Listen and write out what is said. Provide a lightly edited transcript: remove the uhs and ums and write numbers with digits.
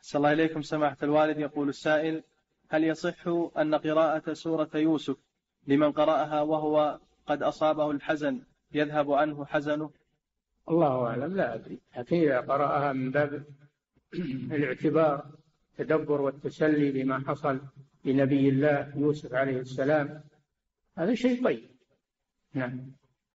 صلى الله إليكم سماحة الوالد. يقول السائل: هل يصح أن قراءة سورة يوسف لمن قرأها وهو قد أصابه الحزن يذهب عنه حزنه؟ الله أعلم، لا أدري، لكن إذا قرأها من باب الاعتبار التدبر والتسلي بما حصل لنبي الله يوسف عليه السلام هذا شيء طيب. نعم.